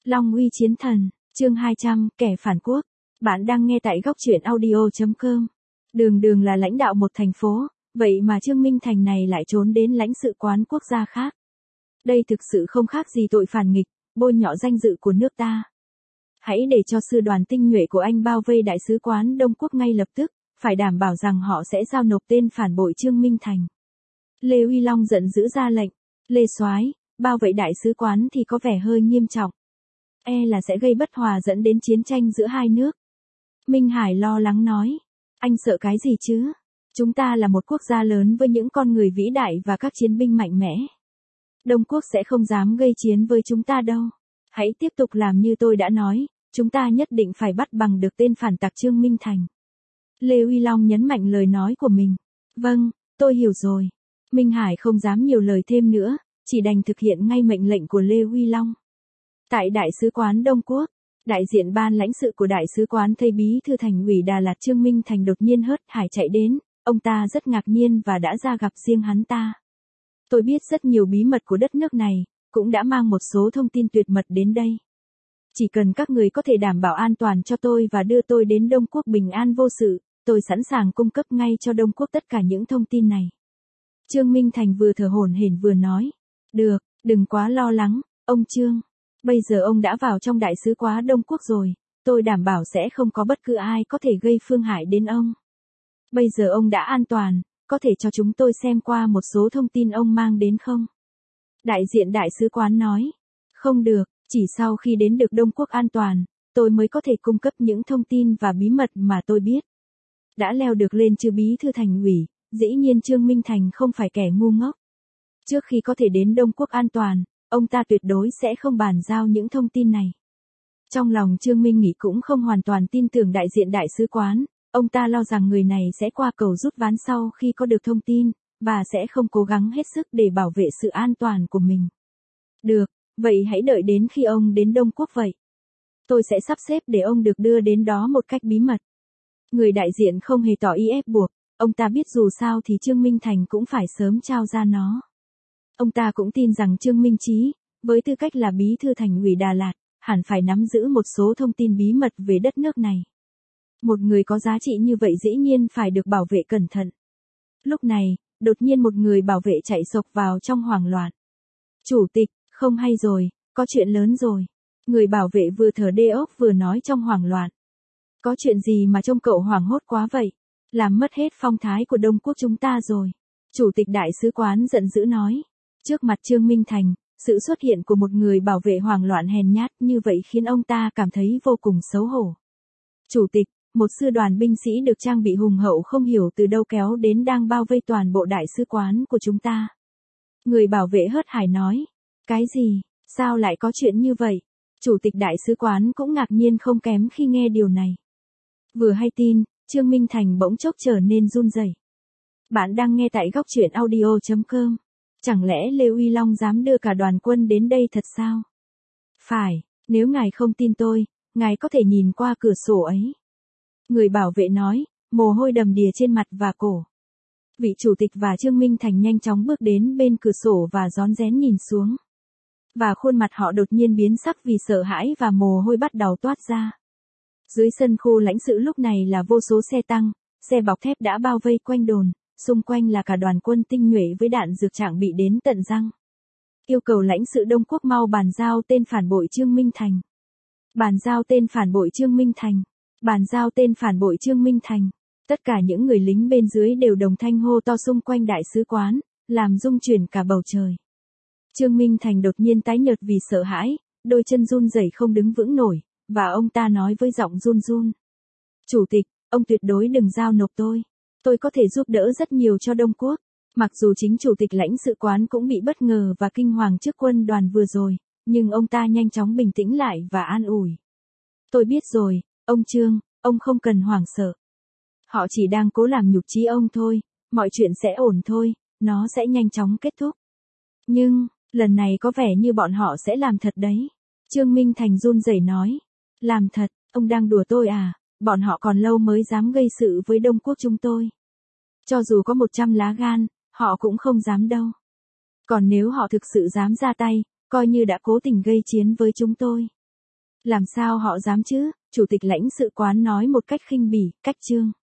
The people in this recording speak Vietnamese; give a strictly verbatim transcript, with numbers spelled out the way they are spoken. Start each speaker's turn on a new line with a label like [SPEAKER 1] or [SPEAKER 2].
[SPEAKER 1] Long uy chiến thần, chương hai trăm, kẻ phản quốc. Bạn đang nghe tại góc truyện audio chấm com. Đường đường là lãnh đạo một thành phố, vậy mà Trương Minh Thành này lại trốn đến lãnh sự quán quốc gia khác. Đây thực sự không khác gì tội phản nghịch, bôi nhọ danh dự của nước ta. Hãy để cho sư đoàn tinh nhuệ của anh bao vây đại sứ quán Đông Quốc ngay lập tức, phải đảm bảo rằng họ sẽ giao nộp tên phản bội Trương Minh Thành. Lê Uy Long giận dữ ra lệnh, Lê Soái, bao vây đại sứ quán thì có vẻ hơi nghiêm trọng. E là sẽ gây bất hòa dẫn đến chiến tranh giữa hai nước. Minh Hải lo lắng nói, anh sợ cái gì chứ? Chúng ta là một quốc gia lớn với những con người vĩ đại và các chiến binh mạnh mẽ. Đông Quốc sẽ không dám gây chiến với chúng ta đâu. Hãy tiếp tục làm như tôi đã nói, chúng ta nhất định phải bắt bằng được tên phản tặc Trương Minh Thành. Lê Uy Long nhấn mạnh lời nói của mình. Vâng, tôi hiểu rồi. Minh Hải không dám nhiều lời thêm nữa, chỉ đành thực hiện ngay mệnh lệnh của Lê Uy Long. Tại Đại sứ quán Đông Quốc, đại diện ban lãnh sự của Đại sứ quán thấy Bí thư Thành ủy Đà Lạt Trương Minh Thành đột nhiên hớt hải chạy đến, ông ta rất ngạc nhiên và đã ra gặp riêng hắn ta. Tôi biết rất nhiều bí mật của đất nước này, cũng đã mang một số thông tin tuyệt mật đến đây. Chỉ cần các người có thể đảm bảo an toàn cho tôi và đưa tôi đến Đông Quốc bình an vô sự, tôi sẵn sàng cung cấp ngay cho Đông Quốc tất cả những thông tin này. Trương Minh Thành vừa thở hổn hển vừa nói. Được, đừng quá lo lắng, ông Trương. Bây giờ ông đã vào trong đại sứ quán Đông Quốc rồi, tôi đảm bảo sẽ không có bất cứ ai có thể gây phương hại đến ông. Bây giờ ông đã an toàn, có thể cho chúng tôi xem qua một số thông tin ông mang đến không? Đại diện đại sứ quán nói. Không được, chỉ sau khi đến được Đông Quốc an toàn, tôi mới có thể cung cấp những thông tin và bí mật mà tôi biết. Đã leo được lên chư Bí thư Thành ủy, dĩ nhiên Trương Minh Thành không phải kẻ ngu ngốc. Trước khi có thể đến Đông Quốc an toàn, ông ta tuyệt đối sẽ không bàn giao những thông tin này. Trong lòng Trương Minh Nghị cũng không hoàn toàn tin tưởng đại diện đại sứ quán, ông ta lo rằng người này sẽ qua cầu rút ván sau khi có được thông tin, và sẽ không cố gắng hết sức để bảo vệ sự an toàn của mình. Được, vậy hãy đợi đến khi ông đến Đông Quốc vậy. Tôi sẽ sắp xếp để ông được đưa đến đó một cách bí mật. Người đại diện không hề tỏ ý ép buộc, ông ta biết dù sao thì Trương Minh Thành cũng phải sớm trao ra nó. Ông ta cũng tin rằng Trương Minh Chí, với tư cách là Bí thư Thành ủy Đà Lạt, hẳn phải nắm giữ một số thông tin bí mật về đất nước này. Một người có giá trị như vậy dĩ nhiên phải được bảo vệ cẩn thận. Lúc này, đột nhiên một người bảo vệ chạy xộc vào trong hoảng loạn. Chủ tịch, không hay rồi, có chuyện lớn rồi. Người bảo vệ vừa thở đê ốc vừa nói trong hoảng loạn. Có chuyện gì mà trông cậu hoảng hốt quá vậy? Làm mất hết phong thái của Đông Quốc chúng ta rồi. Chủ tịch đại sứ quán giận dữ nói. Trước mặt Trương Minh Thành, sự xuất hiện của một người bảo vệ hoảng loạn hèn nhát như vậy khiến ông ta cảm thấy vô cùng xấu hổ. Chủ tịch, một sư đoàn binh sĩ được trang bị hùng hậu không hiểu từ đâu kéo đến đang bao vây toàn bộ đại sứ quán của chúng ta. Người bảo vệ hớt hải nói. Cái gì? Sao lại có chuyện như vậy? Chủ tịch đại sứ quán cũng ngạc nhiên không kém khi nghe điều này. Vừa hay tin, Trương Minh Thành bỗng chốc trở nên run rẩy. Bạn đang nghe tại góc truyện audio chấm com. Chẳng lẽ Lê Uy Long dám đưa cả đoàn quân đến đây thật sao? Phải, nếu ngài không tin tôi, ngài có thể nhìn qua cửa sổ ấy. Người bảo vệ nói, mồ hôi đầm đìa trên mặt và cổ. Vị chủ tịch và Trương Minh Thành nhanh chóng bước đến bên cửa sổ và rón rén nhìn xuống. Và khuôn mặt họ đột nhiên biến sắc vì sợ hãi và mồ hôi bắt đầu toát ra. Dưới sân khu lãnh sự lúc này là vô số xe tăng, xe bọc thép đã bao vây quanh đồn. Xung quanh là cả đoàn quân tinh nhuệ với đạn dược trang bị đến tận răng. Yêu cầu lãnh sự Đông Quốc mau bàn giao tên phản bội Trương Minh Thành. Bàn giao tên phản bội Trương Minh Thành. Bàn giao tên phản bội Trương Minh Thành. Tất cả những người lính bên dưới đều đồng thanh hô to xung quanh đại sứ quán, làm rung chuyển cả bầu trời. Trương Minh Thành đột nhiên tái nhợt vì sợ hãi, đôi chân run rẩy không đứng vững nổi, và ông ta nói với giọng run run. Chủ tịch, ông tuyệt đối đừng giao nộp tôi. Tôi có thể giúp đỡ rất nhiều cho Đông Quốc. Mặc dù chính chủ tịch lãnh sự quán cũng bị bất ngờ và kinh hoàng trước quân đoàn vừa rồi, nhưng ông ta nhanh chóng bình tĩnh lại và an ủi. Tôi biết rồi, ông Trương, ông không cần hoảng sợ. Họ chỉ đang cố làm nhục chí ông thôi, mọi chuyện sẽ ổn thôi, nó sẽ nhanh chóng kết thúc. Nhưng, lần này có vẻ như bọn họ sẽ làm thật đấy. Trương Minh Thành run rẩy nói. Làm thật, ông đang đùa tôi à? Bọn họ còn lâu mới dám gây sự với Đông Quốc chúng tôi. Cho dù có một trăm lá gan, họ cũng không dám đâu. Còn nếu họ thực sự dám ra tay, coi như đã cố tình gây chiến với chúng tôi. Làm sao họ dám chứ, chủ tịch lãnh sự quán nói một cách khinh bỉ, cách trương.